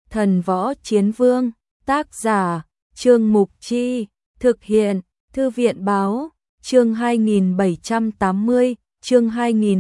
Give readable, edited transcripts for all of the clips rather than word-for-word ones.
Thần Võ Chiến Vương, tác giả, Trương Mục Chi, thực hiện, Thư viện Báo, chương 2780, chương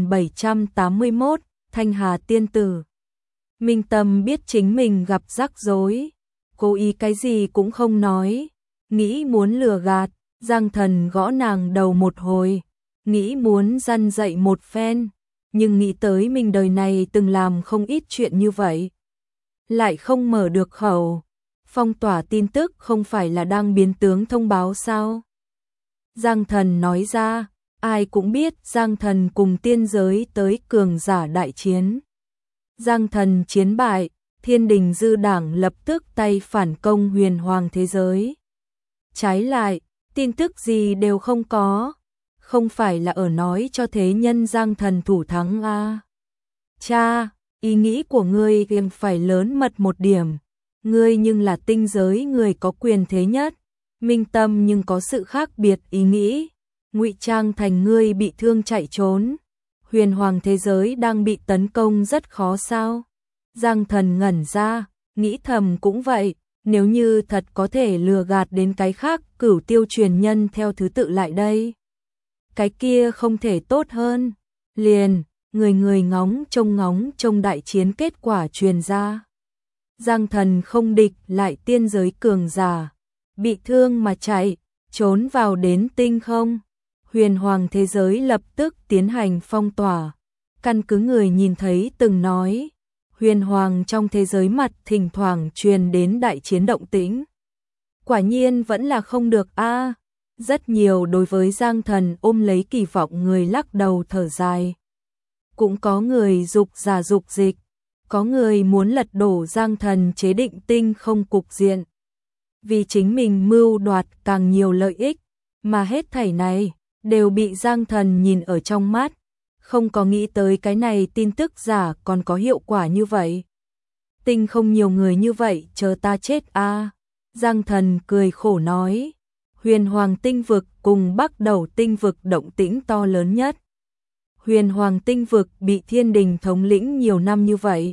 2781, Thanh Hà Tiên Tử. Minh Tâm biết chính mình gặp rắc rối, cố ý cái gì cũng không nói, nghĩ muốn lừa gạt, Giang Thần gõ nàng đầu một hồi, nghĩ muốn răn dạy một phen, nhưng nghĩ tới mình đời này từng làm không ít chuyện như vậy, lại không mở được khẩu. Phong tỏa tin tức không phải là đang biến tướng thông báo sao? Giang Thần nói ra, ai cũng biết Giang Thần cùng tiên giới tới cường giả đại chiến. Giang Thần chiến bại, Thiên Đình Dư Đảng lập tức tay phản công huyền hoàng thế giới. Trái lại, tin tức gì đều không có, không phải là ở nói cho thế nhân Giang Thần thủ thắng à. Cha, ý nghĩ của ngươi phải lớn mật một điểm, ngươi nhưng là tinh giới người có quyền thế nhất, Minh Tâm nhưng có sự khác biệt ý nghĩ, ngụy trang thành ngươi bị thương chạy trốn. Huyền hoàng thế giới đang bị tấn công rất khó sao? Giang Thần ngẩn ra, nghĩ thầm cũng vậy, nếu như thật có thể lừa gạt đến cái khác cửu tiêu truyền nhân theo thứ tự lại đây. Cái kia không thể tốt hơn, liền, người ngóng trông đại chiến kết quả truyền ra. Giang Thần không địch lại tiên giới cường giả, bị thương mà chạy, trốn vào đến tinh không. Huyền hoàng thế giới lập tức tiến hành phong tỏa. Căn cứ người nhìn thấy từng nói, huyền hoàng trong thế giới mặt thỉnh thoảng truyền đến đại chiến động tĩnh. Quả nhiên vẫn là không được a. Rất nhiều đối với Giang Thần ôm lấy kỳ vọng người lắc đầu thở dài. Cũng có người dục giả dục dịch, có người muốn lật đổ Giang Thần chế định tinh không cục diện. Vì chính mình mưu đoạt càng nhiều lợi ích, mà hết thảy này đều bị Giang Thần nhìn ở trong mắt, không có nghĩ tới cái này tin tức giả còn có hiệu quả như vậy. Tinh không nhiều người như vậy, chờ ta chết a. Giang Thần cười khổ nói, huyền hoàng tinh vực cùng Bắc Đầu tinh vực động tĩnh to lớn nhất. Huyền hoàng tinh vực bị Thiên Đình thống lĩnh nhiều năm như vậy,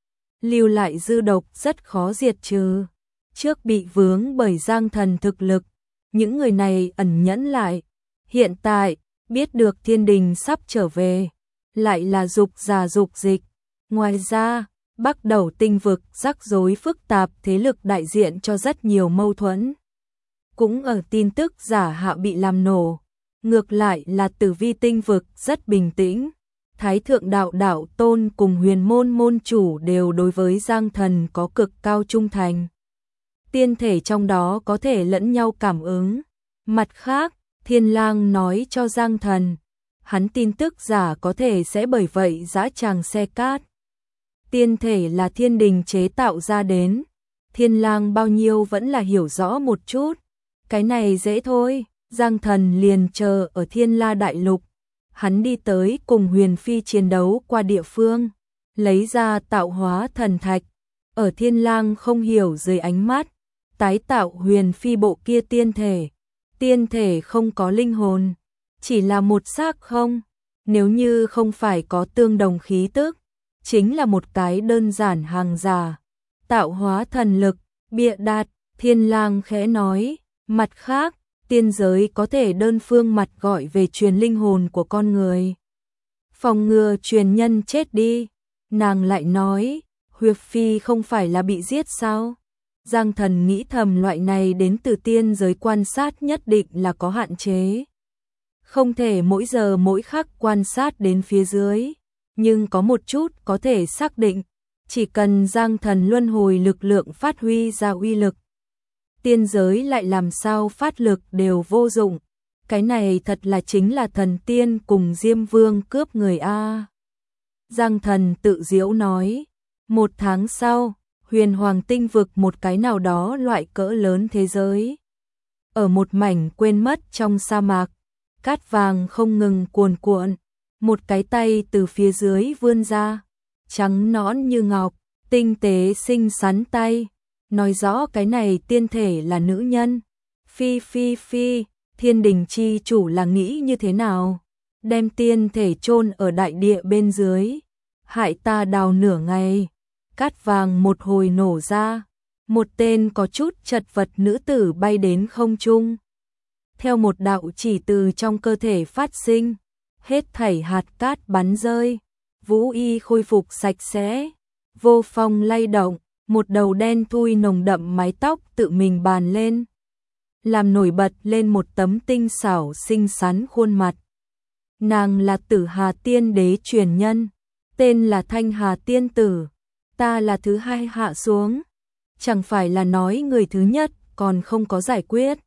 lưu lại dư độc rất khó diệt trừ. Trước bị vướng bởi Giang Thần thực lực, những người này ẩn nhẫn lại. Hiện tại, biết được Thiên Đình sắp trở về, lại là dục giả dục dịch. Ngoài ra, Bắc Đầu tinh vực rắc rối phức tạp, thế lực đại diện cho rất nhiều mâu thuẫn. Cũng ở tin tức giả hạ bị làm nổ. Ngược lại là Tử Vi tinh vực rất bình tĩnh. Thái thượng đạo đạo tôn cùng huyền môn môn chủ đều đối với Giang Thần có cực cao trung thành. Tiên thể trong đó có thể lẫn nhau cảm ứng. Mặt khác, Thiên Lang nói cho Giang Thần, hắn tin tức giả có thể sẽ bởi vậy dã tràng xe cát. Tiên thể là Thiên Đình chế tạo ra đến, Thiên Lang bao nhiêu vẫn là hiểu rõ một chút. Cái này dễ thôi, Giang Thần liền chờ ở Thiên La Đại Lục. Hắn đi tới cùng Huyền Phi chiến đấu qua địa phương, lấy ra tạo hóa thần thạch, ở Thiên Lang không hiểu dưới ánh mắt, tái tạo Huyền Phi bộ kia tiên thể. Tiên thể không có linh hồn, chỉ là một xác không, nếu như không phải có tương đồng khí tức, chính là một cái đơn giản hàng giả. Tạo hóa thần lực, bịa đặt, Thiên Lang khẽ nói, mặt khác, tiên giới có thể đơn phương mặt gọi về truyền linh hồn của con người. Phòng ngừa truyền nhân chết đi, nàng lại nói, Huyệt Phi không phải là bị giết sao? Giang Thần nghĩ thầm loại này đến từ tiên giới quan sát nhất định là có hạn chế. Không thể mỗi giờ mỗi khắc quan sát đến phía dưới, nhưng có một chút có thể xác định, chỉ cần Giang Thần luân hồi lực lượng phát huy ra uy lực, tiên giới lại làm sao phát lực đều vô dụng. Cái này thật là chính là thần tiên cùng Diêm Vương cướp người a. Giang Thần tự giễu nói, 1 tháng sau, huyền hoàng tinh vực một cái nào đó loại cỡ lớn thế giới. Ở một mảnh quên mất trong sa mạc, cát vàng không ngừng cuồn cuộn, một cái tay từ phía dưới vươn ra, trắng nõn như ngọc, tinh tế xinh xắn tay, nói rõ cái này tiên thể là nữ nhân. Phi, Thiên Đình chi chủ là nghĩ như thế nào? Đem tiên thể chôn ở đại địa bên dưới, hại ta đào nửa ngày. cát vàng một hồi nổ ra, một tên có chút chật vật nữ tử bay đến không trung. Theo một đạo chỉ từ trong cơ thể phát sinh, hết thảy hạt cát bắn rơi, vũ y khôi phục sạch sẽ, vô phong lay động, một đầu đen thui nồng đậm mái tóc tự mình bàn lên, làm nổi bật lên một tấm tinh xảo xinh xắn khuôn mặt. Nàng là Tử Hà Tiên Đế truyền nhân, tên là Thanh Hà Tiên Tử, ta là thứ hai hạ xuống, chẳng phải là nói người thứ nhất còn không có giải quyết.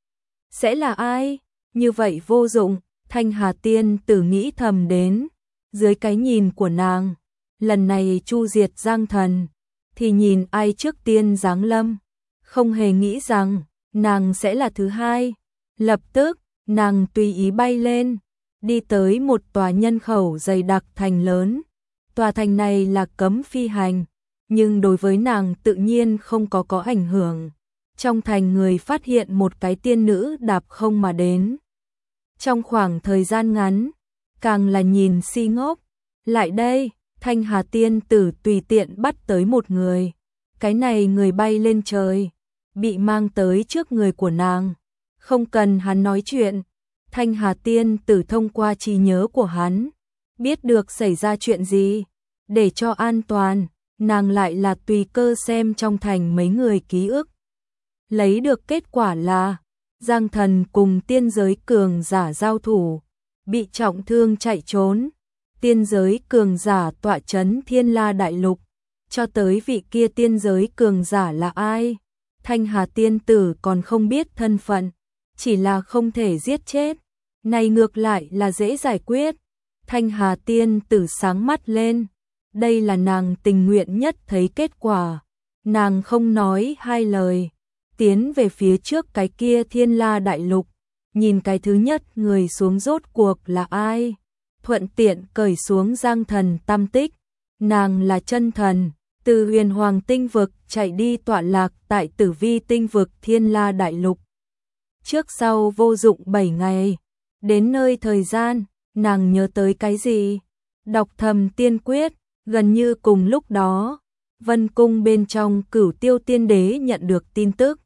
Sẽ là ai? Như vậy vô dụng, Thanh Hà Tiên Tử nghĩ thầm đến, dưới cái nhìn của nàng, lần này chu diệt Giang Thần, thì nhìn ai trước tiên giáng lâm, không hề nghĩ rằng nàng sẽ là thứ hai. Lập tức, nàng tùy ý bay lên, đi tới một tòa nhân khẩu dày đặc thành lớn. Tòa thành này là cấm phi hành, nhưng đối với nàng tự nhiên không có ảnh hưởng. Trong thành người phát hiện một cái tiên nữ đạp không mà đến. Trong khoảng thời gian ngắn, càng là nhìn si ngốc. Lại đây, Thanh Hà Tiên Tử tùy tiện bắt tới một người. Cái này người bay lên trời, bị mang tới trước người của nàng. Không cần hắn nói chuyện, Thanh Hà Tiên Tử thông qua trí nhớ của hắn, biết được xảy ra chuyện gì. Để cho an toàn, nàng lại là tùy cơ xem trong thành mấy người ký ức. Lấy được kết quả là Giang Thần cùng tiên giới cường giả giao thủ, bị trọng thương chạy trốn. Tiên giới cường giả tọa trấn Thiên La Đại Lục, cho tới vị kia tiên giới cường giả là ai, Thanh Hà Tiên Tử còn không biết thân phận, chỉ là không thể giết chết. Này ngược lại là dễ giải quyết. Thanh Hà Tiên Tử sáng mắt lên, đây là nàng tình nguyện nhất thấy kết quả. Nàng không nói hai lời, tiến về phía trước cái kia Thiên La Đại Lục, nhìn cái thứ nhất người xuống rốt cuộc là ai, thuận tiện cởi xuống Giang Thần tâm tích. Nàng là chân thần, từ Huyền Hoàng tinh vực chạy đi tọa lạc tại Tử Vi tinh vực Thiên La Đại Lục. Trước sau vô dụng 7 ngày, đến nơi thời gian, nàng nhớ tới cái gì? Đọc Thầm Tiên Quyết, gần như cùng lúc đó, Vân Cung bên trong Cửu Tiêu Tiên Đế nhận được tin tức.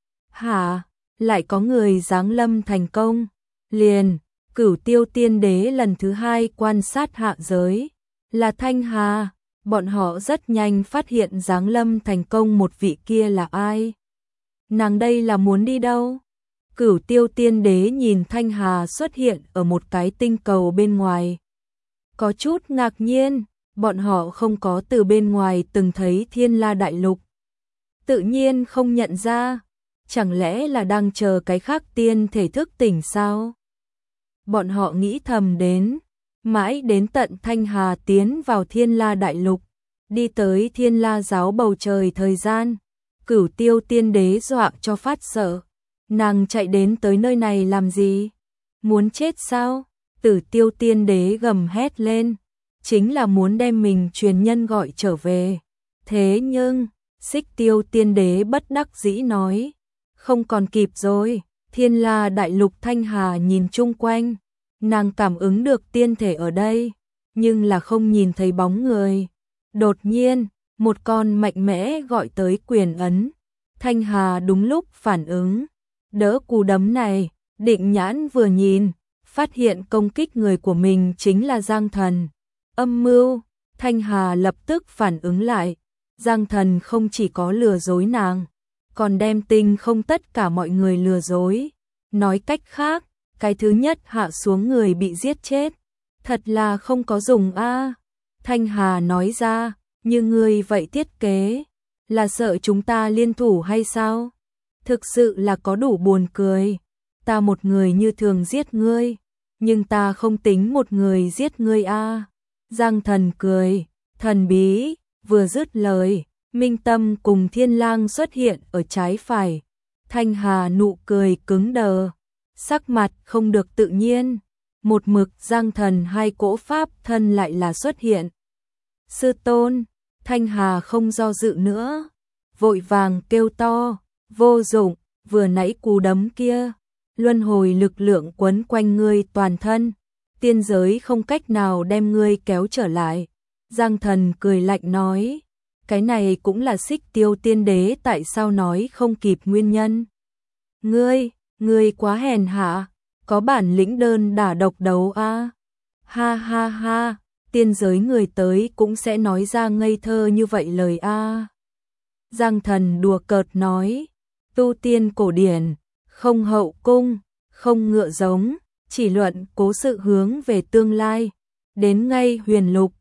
Hả? Lại có người giáng lâm thành công. Liền, Cửu Tiêu Tiên Đế lần thứ hai quan sát hạ giới, là Thanh Hà. Bọn họ rất nhanh phát hiện giáng lâm thành công một vị kia là ai. Nàng đây là muốn đi đâu? Cửu Tiêu Tiên Đế nhìn Thanh Hà xuất hiện ở một cái tinh cầu bên ngoài, có chút ngạc nhiên, bọn họ không có từ bên ngoài từng thấy Thiên La Đại Lục, tự nhiên không nhận ra, chẳng lẽ là đang chờ cái khác tiên thể thức tỉnh sao? Bọn họ nghĩ thầm đến, mãi đến tận Thanh Hà tiến vào Thiên La Đại Lục, đi tới Thiên La giáo bầu trời thời gian, Cửu Tiêu Tiên Đế dọa cho phát sợ. Nàng chạy đến tới nơi này làm gì? Muốn chết sao? Tử Tiêu Tiên Đế gầm hét lên, chính là muốn đem mình truyền nhân gọi trở về. Thế nhưng, Xích Tiêu Tiên Đế bất đắc dĩ nói, không còn kịp rồi. Thiên La Đại Lục. Thanh Hà nhìn chung quanh, nàng cảm ứng được tiên thể ở đây, nhưng là không nhìn thấy bóng người. Đột nhiên, một con mạnh mẽ gọi tới quyền ấn. Thanh Hà đúng lúc phản ứng, đỡ cú đấm này, định nhãn vừa nhìn, phát hiện công kích người của mình chính là Giang Thần. Âm mưu, Thanh Hà lập tức phản ứng lại, Giang Thần không chỉ có lừa dối nàng, còn đem tinh không tất cả mọi người lừa dối. Nói cách khác, cái thứ nhất hạ xuống người bị giết chết, thật là không có dùng a. Thanh Hà nói ra, như ngươi vậy thiết kế, là sợ chúng ta liên thủ hay sao? Thực sự là có đủ buồn cười. Ta một người như thường giết ngươi, nhưng ta không tính một người giết ngươi a. Giang Thần cười, thần bí, vừa dứt lời, Minh Tâm cùng Thiên Lang xuất hiện ở trái phải. Thanh Hà nụ cười cứng đờ, sắc mặt không được tự nhiên. Một mực Giang Thần hai cỗ pháp thân lại là xuất hiện. Sư tôn, Thanh Hà không do dự nữa, vội vàng kêu to, vô dụng, vừa nãy cú đấm kia, luân hồi lực lượng quấn quanh ngươi toàn thân, tiên giới không cách nào đem ngươi kéo trở lại. Giang Thần cười lạnh nói, cái này cũng là Xích Tiêu Tiên Đế tại sao nói không kịp nguyên nhân. Ngươi quá hèn hạ, có bản lĩnh đơn đả độc đấu a. Ha ha ha, tiên giới người tới cũng sẽ nói ra ngây thơ như vậy lời a. Giang Thần đùa cợt nói, tu tiên cổ điển, không hậu cung, không ngựa giống, chỉ luận cố sự hướng về tương lai, đến ngay huyền lục,